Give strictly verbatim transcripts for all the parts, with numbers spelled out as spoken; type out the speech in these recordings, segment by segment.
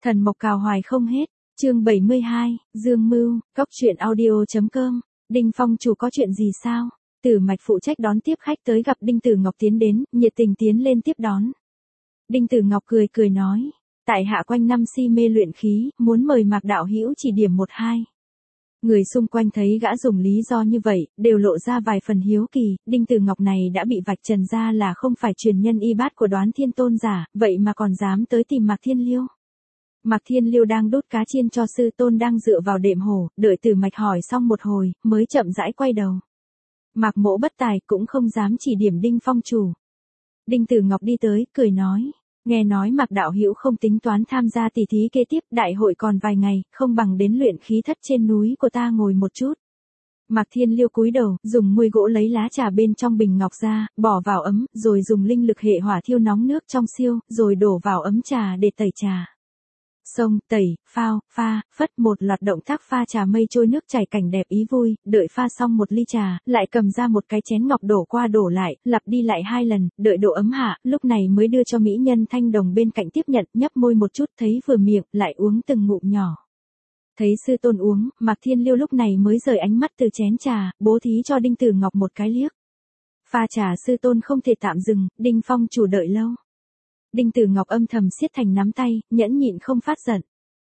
Thần mộc cào hoài không hết, chương bảy mươi hai, Dương Mưu, Cóc Truyện Audio.com, Đinh Phong chủ có chuyện gì sao? Tử Mạch phụ trách đón tiếp khách tới gặp Đinh Tử Ngọc tiến đến, nhiệt tình tiến lên tiếp đón. Đinh Tử Ngọc cười cười nói, tại hạ quanh năm si mê luyện khí, muốn mời Mạc đạo hữu chỉ điểm một hai. Người xung quanh thấy gã dùng lý do như vậy, đều lộ ra vài phần hiếu kỳ, Đinh Tử Ngọc này đã bị vạch trần ra là không phải truyền nhân y bát của Đoán Thiên Tôn giả, vậy mà còn dám tới tìm Mạc Thiên Liêu. Mạc Thiên Liêu đang đốt cá chiên cho sư tôn đang dựa vào đệm hổ, đợi Tử Mạch hỏi xong một hồi, mới chậm rãi quay đầu. Mạc Mỗ bất tài cũng không dám chỉ điểm Đinh Phong chủ. Đinh Tử Ngọc đi tới, cười nói, nghe nói Mạc đạo hữu không tính toán tham gia tỷ thí kế tiếp, đại hội còn vài ngày, không bằng đến luyện khí thất trên núi của ta ngồi một chút. Mạc Thiên Liêu cúi đầu, dùng muôi gỗ lấy lá trà bên trong bình ngọc ra, bỏ vào ấm, rồi dùng linh lực hệ hỏa thiêu nóng nước trong xiêu, rồi đổ vào ấm trà để tẩy trà. Xông, tẩy, phao, pha, phất một loạt động tác pha trà mây trôi nước chảy cảnh đẹp ý vui, đợi pha xong một ly trà, lại cầm ra một cái chén ngọc đổ qua đổ lại, lặp đi lại hai lần, đợi độ ấm hạ, lúc này mới đưa cho mỹ nhân Thanh Đồng bên cạnh tiếp nhận, nhấp môi một chút thấy vừa miệng, lại uống từng ngụm nhỏ. Thấy sư tôn uống, Mạc Thiên Liêu lúc này mới rời ánh mắt từ chén trà, bố thí cho Đinh Tử Ngọc một cái liếc. Pha trà sư tôn không thể tạm dừng, Đinh Phong chủ đợi lâu. Đinh Tử Ngọc âm thầm siết thành nắm tay, nhẫn nhịn không phát giận.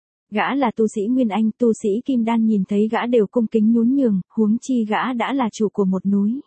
Gã là tu sĩ Nguyên Anh, tu sĩ Kim Đan nhìn thấy gã đều cung kính nhún nhường, huống chi gã đã là chủ của một núi.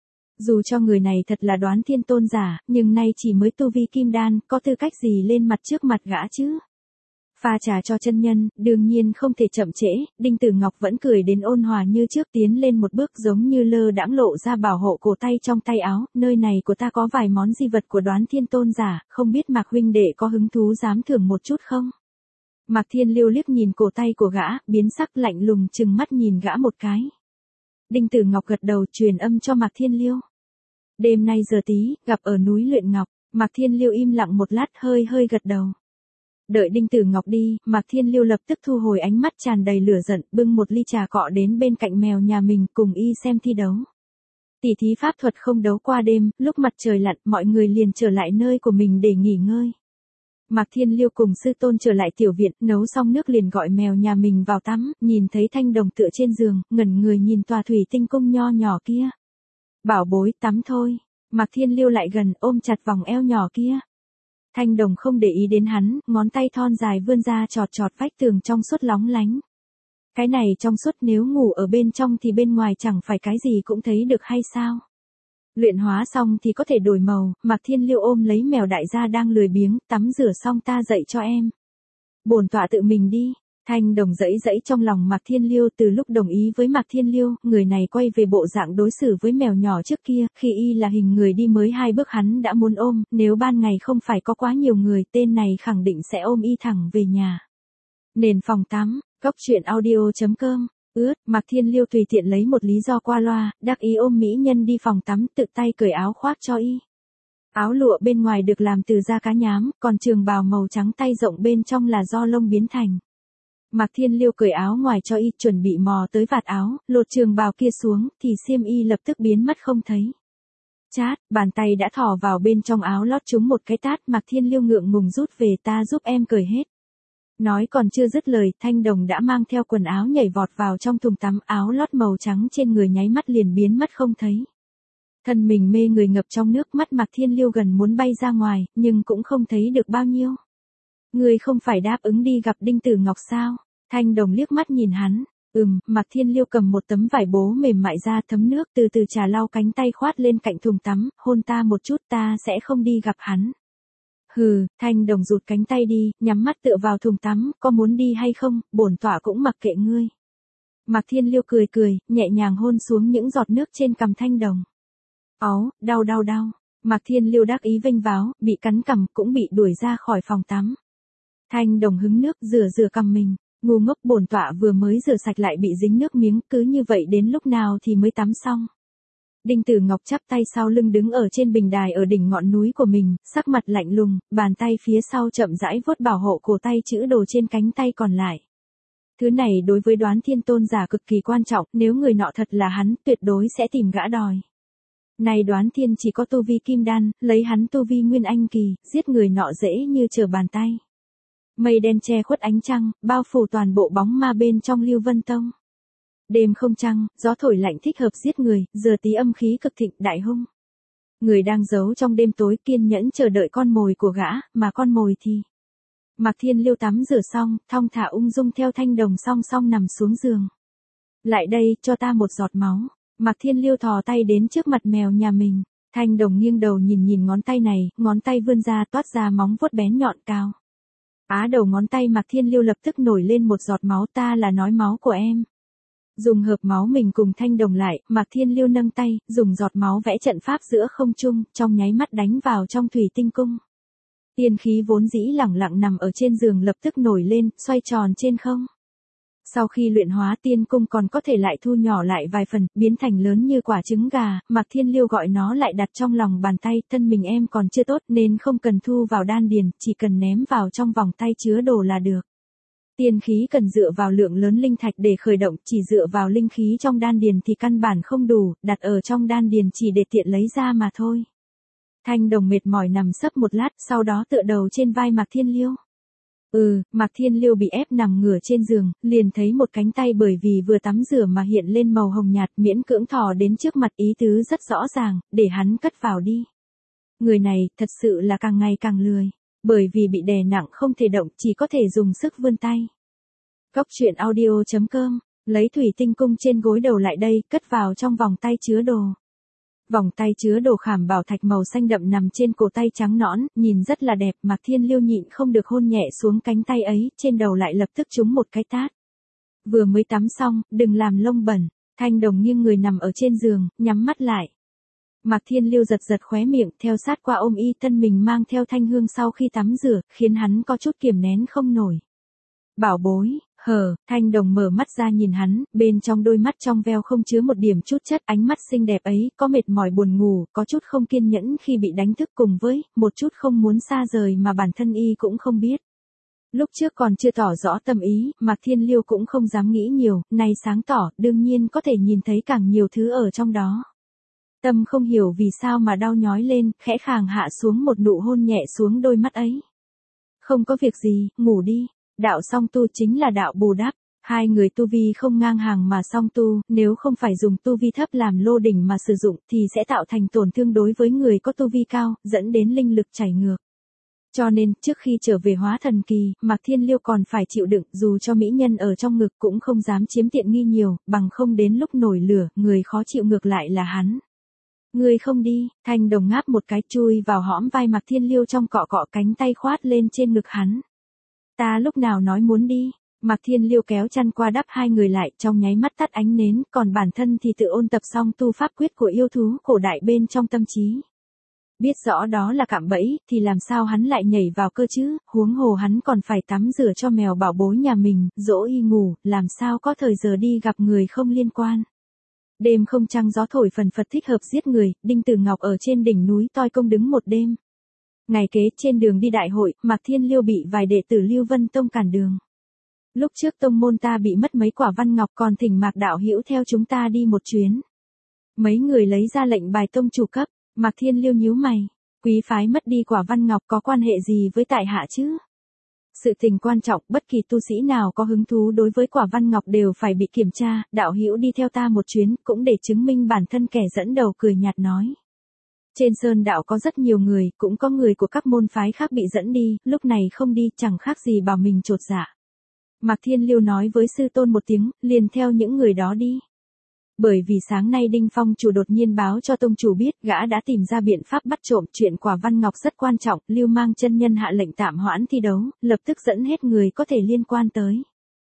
Dù cho người này thật là Đoán Thiên Tôn giả, nhưng nay chỉ mới tu vi Kim Đan, có tư cách gì lên mặt trước mặt gã chứ? Pha trà cho chân nhân, đương nhiên không thể chậm trễ, Đinh Tử Ngọc vẫn cười đến ôn hòa như trước tiến lên một bước giống như lơ đãng lộ ra bảo hộ cổ tay trong tay áo, nơi này của ta có vài món di vật của Đoán Thiên Tôn giả, không biết Mạc huynh đệ có hứng thú dám thưởng một chút không? Mạc Thiên Liêu liếc nhìn cổ tay của gã, biến sắc lạnh lùng chừng mắt nhìn gã một cái. Đinh Tử Ngọc gật đầu truyền âm cho Mạc Thiên Liêu. Đêm nay giờ tí, gặp ở núi Luyện Ngọc, Mạc Thiên Liêu im lặng một lát hơi hơi gật đầu. Đợi Đinh Tử Ngọc đi, Mạc Thiên Liêu lập tức thu hồi ánh mắt tràn đầy lửa giận, bưng một ly trà cọ đến bên cạnh mèo nhà mình cùng y xem thi đấu. Tỷ thí pháp thuật không đấu qua đêm, lúc mặt trời lặn mọi người liền trở lại nơi của mình để nghỉ ngơi. Mạc Thiên Liêu cùng sư tôn trở lại tiểu viện, nấu xong nước liền gọi mèo nhà mình vào tắm, nhìn thấy Thanh Đồng tựa trên giường, ngẩn người nhìn tòa thủy tinh cung nho nhỏ kia. Bảo bối, tắm thôi. Mạc Thiên Liêu lại gần, ôm chặt vòng eo nhỏ kia. Thanh Đồng không để ý đến hắn, ngón tay thon dài vươn ra chọt chọt vách tường trong suốt lóng lánh. Cái này trong suốt nếu ngủ ở bên trong thì bên ngoài chẳng phải cái gì cũng thấy được hay sao? Luyện hóa xong thì có thể đổi màu, Mạc Thiên Liêu ôm lấy mèo đại gia đang lười biếng, tắm rửa xong ta dậy cho em. Bổn tọa tự mình đi. Thanh Đồng dẫy dẫy trong lòng Mạc Thiên Liêu, từ lúc đồng ý với Mạc Thiên Liêu, người này quay về bộ dạng đối xử với mèo nhỏ trước kia, khi y là hình người đi mới hai bước hắn đã muốn ôm, nếu ban ngày không phải có quá nhiều người, tên này khẳng định sẽ ôm y thẳng về nhà. Nền phòng tắm, Cóc Truyện Audio.com, ướt, Mạc Thiên Liêu tùy tiện lấy một lý do qua loa, đắc ý ôm mỹ nhân đi phòng tắm, tự tay cởi áo khoác cho y. Áo lụa bên ngoài được làm từ da cá nhám, còn trường bào màu trắng tay rộng bên trong là do lông biến thành. Mạc Thiên Liêu cởi áo ngoài cho y, chuẩn bị mò tới vạt áo, lột trường bào kia xuống, thì xiêm y lập tức biến mất không thấy. Chát, bàn tay đã thò vào bên trong áo lót trúng một cái tát, Mạc Thiên Liêu ngượng ngùng rút về, ta giúp em cởi hết. Nói còn chưa dứt lời, Thanh Đồng đã mang theo quần áo nhảy vọt vào trong thùng tắm, áo lót màu trắng trên người nháy mắt liền biến mất không thấy. Thân mình mê người ngập trong nước, mắt Mạc Thiên Liêu gần muốn bay ra ngoài, nhưng cũng không thấy được bao nhiêu. Ngươi không phải đáp ứng đi gặp Đinh Tử Ngọc sao? Thanh Đồng liếc mắt nhìn hắn, ừm, Mạc Thiên Liêu cầm một tấm vải bố mềm mại ra thấm nước, từ từ trà lau cánh tay khoát lên cạnh thùng tắm, hôn ta một chút, ta sẽ không đi gặp hắn. Hừ, Thanh Đồng rụt cánh tay đi, nhắm mắt tựa vào thùng tắm, có muốn đi hay không, bổn tọa cũng mặc kệ ngươi. Mạc Thiên Liêu cười cười, nhẹ nhàng hôn xuống những giọt nước trên cằm Thanh Đồng. Áu, đau đau đau, Mạc Thiên Liêu đắc ý vênh váo, bị cắn cằm cũng bị đuổi ra khỏi phòng tắm. Thanh Đồng hứng nước rửa rửa cằm mình, ngu ngốc, bổn tọa vừa mới rửa sạch lại bị dính nước miếng, cứ như vậy đến lúc nào thì mới tắm xong. Đinh Tử Ngọc chắp tay sau lưng đứng ở trên bình đài ở đỉnh ngọn núi của mình, sắc mặt lạnh lùng, bàn tay phía sau chậm rãi vuốt bảo hộ cổ tay chữ đồ trên cánh tay còn lại. Thứ này đối với Đoán Thiên Tôn giả cực kỳ quan trọng, nếu người nọ thật là hắn, tuyệt đối sẽ tìm gã đòi. Này Đoán Thiên chỉ có tu vi Kim Đan, lấy hắn tu vi Nguyên Anh kỳ, giết người nọ dễ như trở bàn tay. Mây đen che khuất ánh trăng, bao phủ toàn bộ bóng ma bên trong Lưu Vân Tông. Đêm không trăng, gió thổi lạnh thích hợp giết người, giờ tí âm khí cực thịnh đại hung. Người đang giấu trong đêm tối kiên nhẫn chờ đợi con mồi của gã, mà con mồi thì... Mạc Thiên Liêu tắm rửa xong, thong thả ung dung theo Thanh Đồng song song nằm xuống giường. Lại đây, cho ta một giọt máu. Mạc Thiên Liêu thò tay đến trước mặt mèo nhà mình. Thanh Đồng nghiêng đầu nhìn nhìn ngón tay này, ngón tay vươn ra toát ra móng vuốt bén nhọn cao. Á đầu ngón tay Mạc Thiên Liêu lập tức nổi lên một giọt máu, ta là nói máu của em. Dùng hợp máu mình cùng Thanh Đồng lại, Mạc Thiên Liêu nâng tay, dùng giọt máu vẽ trận pháp giữa không trung, trong nháy mắt đánh vào trong thủy tinh cung. Tiên khí vốn dĩ lẳng lặng nằm ở trên giường lập tức nổi lên, xoay tròn trên không. Sau khi luyện hóa tiên cung còn có thể lại thu nhỏ lại vài phần, biến thành lớn như quả trứng gà, Mạc Thiên Liêu gọi nó lại đặt trong lòng bàn tay, thân mình em còn chưa tốt nên không cần thu vào đan điền, chỉ cần ném vào trong vòng tay chứa đồ là được. Tiên khí cần dựa vào lượng lớn linh thạch để khởi động, chỉ dựa vào linh khí trong đan điền thì căn bản không đủ, đặt ở trong đan điền chỉ để tiện lấy ra mà thôi. Thanh Đồng mệt mỏi nằm sấp một lát, sau đó tựa đầu trên vai Mạc Thiên Liêu. Ừ, Mạc Thiên Liêu bị ép nằm ngửa trên giường, liền thấy một cánh tay bởi vì vừa tắm rửa mà hiện lên màu hồng nhạt, miễn cưỡng thò đến trước mặt, ý tứ rất rõ ràng, để hắn cất vào đi. Người này, thật sự là càng ngày càng lười, bởi vì bị đè nặng không thể động, chỉ có thể dùng sức vươn tay. Cốc truyện audio chấm com, lấy thủy tinh cung trên gối đầu lại đây, cất vào trong vòng tay chứa đồ. Vòng tay chứa đồ khảm bảo thạch màu xanh đậm nằm trên cổ tay trắng nõn, nhìn rất là đẹp, Mạc Thiên Liêu nhịn không được hôn nhẹ xuống cánh tay ấy, trên đầu lại lập tức trúng một cái tát. Vừa mới tắm xong, đừng làm lông bẩn. Thanh Đồng nghiêng người nằm ở trên giường, nhắm mắt lại. Mạc Thiên Liêu giật giật khóe miệng, theo sát qua ôm y thân mình mang theo thanh hương sau khi tắm rửa, khiến hắn có chút kiềm nén không nổi. Bảo bối, hờ, Thanh Đồng mở mắt ra nhìn hắn, bên trong đôi mắt trong veo không chứa một điểm chút chất, ánh mắt xinh đẹp ấy, có mệt mỏi buồn ngủ, có chút không kiên nhẫn khi bị đánh thức cùng với, một chút không muốn xa rời mà bản thân y cũng không biết. Lúc trước còn chưa tỏ rõ tâm ý, Mạc Thiên Liêu cũng không dám nghĩ nhiều, nay sáng tỏ, đương nhiên có thể nhìn thấy càng nhiều thứ ở trong đó. Tâm không hiểu vì sao mà đau nhói lên, khẽ khàng hạ xuống một nụ hôn nhẹ xuống đôi mắt ấy. Không có việc gì, ngủ đi. Đạo song tu chính là đạo bù đắp. Hai người tu vi không ngang hàng mà song tu, nếu không phải dùng tu vi thấp làm lô đỉnh mà sử dụng thì sẽ tạo thành tổn thương đối với người có tu vi cao, dẫn đến linh lực chảy ngược. Cho nên, trước khi trở về hóa thần kỳ, Mạc Thiên Liêu còn phải chịu đựng, dù cho mỹ nhân ở trong ngực cũng không dám chiếm tiện nghi nhiều, bằng không đến lúc nổi lửa, người khó chịu ngược lại là hắn. Ngươi không đi, Thanh Đồng ngáp một cái chui vào hõm vai Mạc Thiên Liêu trong cọ cọ cánh tay khoát lên trên ngực hắn. Ta lúc nào nói muốn đi, Mạc Thiên Liêu kéo chăn qua đắp hai người lại trong nháy mắt tắt ánh nến, còn bản thân thì tự ôn tập xong tu pháp quyết của yêu thú cổ đại bên trong tâm trí. Biết rõ đó là cạm bẫy, thì làm sao hắn lại nhảy vào cơ chứ, huống hồ hắn còn phải tắm rửa cho mèo bảo bối nhà mình, dỗ y ngủ, làm sao có thời giờ đi gặp người không liên quan. Đêm không trăng gió thổi phần phật thích hợp giết người, Đinh Tử Ngọc ở trên đỉnh núi Toi Công đứng một đêm. Ngày kế trên đường đi đại hội, Mạc Thiên Liêu bị vài đệ tử Lưu Vân Tông cản đường. Lúc trước tông môn ta bị mất mấy quả văn ngọc còn thỉnh Mạc đạo hữu theo chúng ta đi một chuyến. Mấy người lấy ra lệnh bài tông chủ cấp, Mạc Thiên Liêu nhíu mày, quý phái mất đi quả văn ngọc có quan hệ gì với tại hạ chứ? Sự tình quan trọng, bất kỳ tu sĩ nào có hứng thú đối với quả văn ngọc đều phải bị kiểm tra, đạo hữu đi theo ta một chuyến, cũng để chứng minh bản thân. Kẻ dẫn đầu cười nhạt nói. Trên sơn đạo có rất nhiều người, cũng có người của các môn phái khác bị dẫn đi, lúc này không đi chẳng khác gì bảo mình trột dạ. Mạc Thiên Liêu nói với sư tôn một tiếng, liền theo những người đó đi. Bởi vì sáng nay Đinh Phong chủ đột nhiên báo cho tông chủ biết, gã đã tìm ra biện pháp bắt trộm, chuyện quả văn ngọc rất quan trọng, Lưu Mang chân nhân hạ lệnh tạm hoãn thi đấu, lập tức dẫn hết người có thể liên quan tới.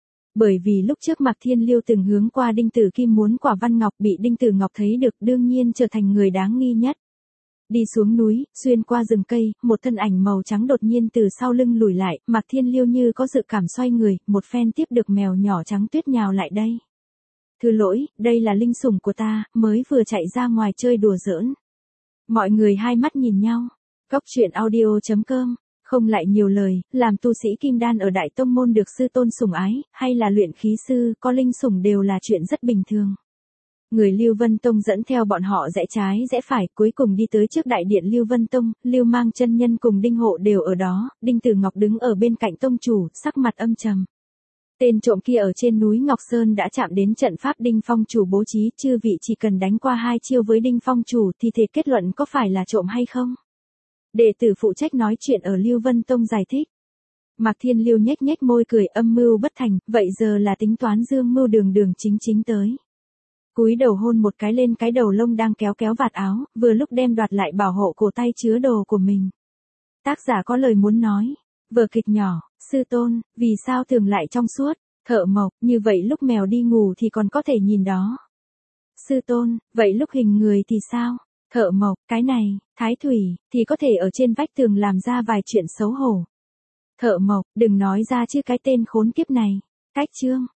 Bởi vì lúc trước Mạc Thiên Liêu từng hướng qua Đinh Tử Kim muốn quả văn ngọc bị Đinh Tử Ngọc thấy được, đương nhiên trở thành người đáng nghi nhất. Đi xuống núi, xuyên qua rừng cây, một thân ảnh màu trắng đột nhiên từ sau lưng lùi lại, Mạc Thiên Liêu như có dự cảm xoay người, một phen tiếp được mèo nhỏ trắng tuyết nhào lại đây. Thứ lỗi, đây là linh sủng của ta, mới vừa chạy ra ngoài chơi đùa giỡn. Mọi người hai mắt nhìn nhau. Cốc truyện audio chấm com, không lại nhiều lời, làm tu sĩ kim đan ở Đại Tông Môn được sư tôn sủng ái, hay là luyện khí sư, có linh sủng đều là chuyện rất bình thường. Người Lưu Vân Tông dẫn theo bọn họ rẽ trái rẽ phải, cuối cùng đi tới trước đại điện Lưu Vân Tông, Lưu Mang chân nhân cùng Đinh Hộ đều ở đó, Đinh Tử Ngọc đứng ở bên cạnh tông chủ, sắc mặt âm trầm. Tên trộm kia ở trên núi Ngọc Sơn đã chạm đến trận pháp Đinh Phong chủ bố trí, chư vị chỉ cần đánh qua hai chiêu với Đinh Phong chủ thì thể kết luận có phải là trộm hay không. Đệ tử phụ trách nói chuyện ở Lưu Vân Tông giải thích. Mạc Thiên Lưu nhếch nhếch môi cười, âm mưu bất thành, vậy giờ là tính toán dương mưu đường đường chính chính tới. Cúi đầu hôn một cái lên cái đầu lông đang kéo kéo vạt áo, vừa lúc đem đoạt lại bảo hộ cổ tay chứa đồ của mình. Tác giả có lời muốn nói. Vở kịch nhỏ, sư tôn, vì sao tường lại trong suốt, Thợ Mộc, như vậy lúc mèo đi ngủ thì còn có thể nhìn đó. Sư tôn, vậy lúc hình người thì sao? Thợ Mộc, cái này, Thái Thủy, thì có thể ở trên vách tường làm ra vài chuyện xấu hổ. Thợ Mộc, đừng nói ra chứ cái tên khốn kiếp này. Cách chương.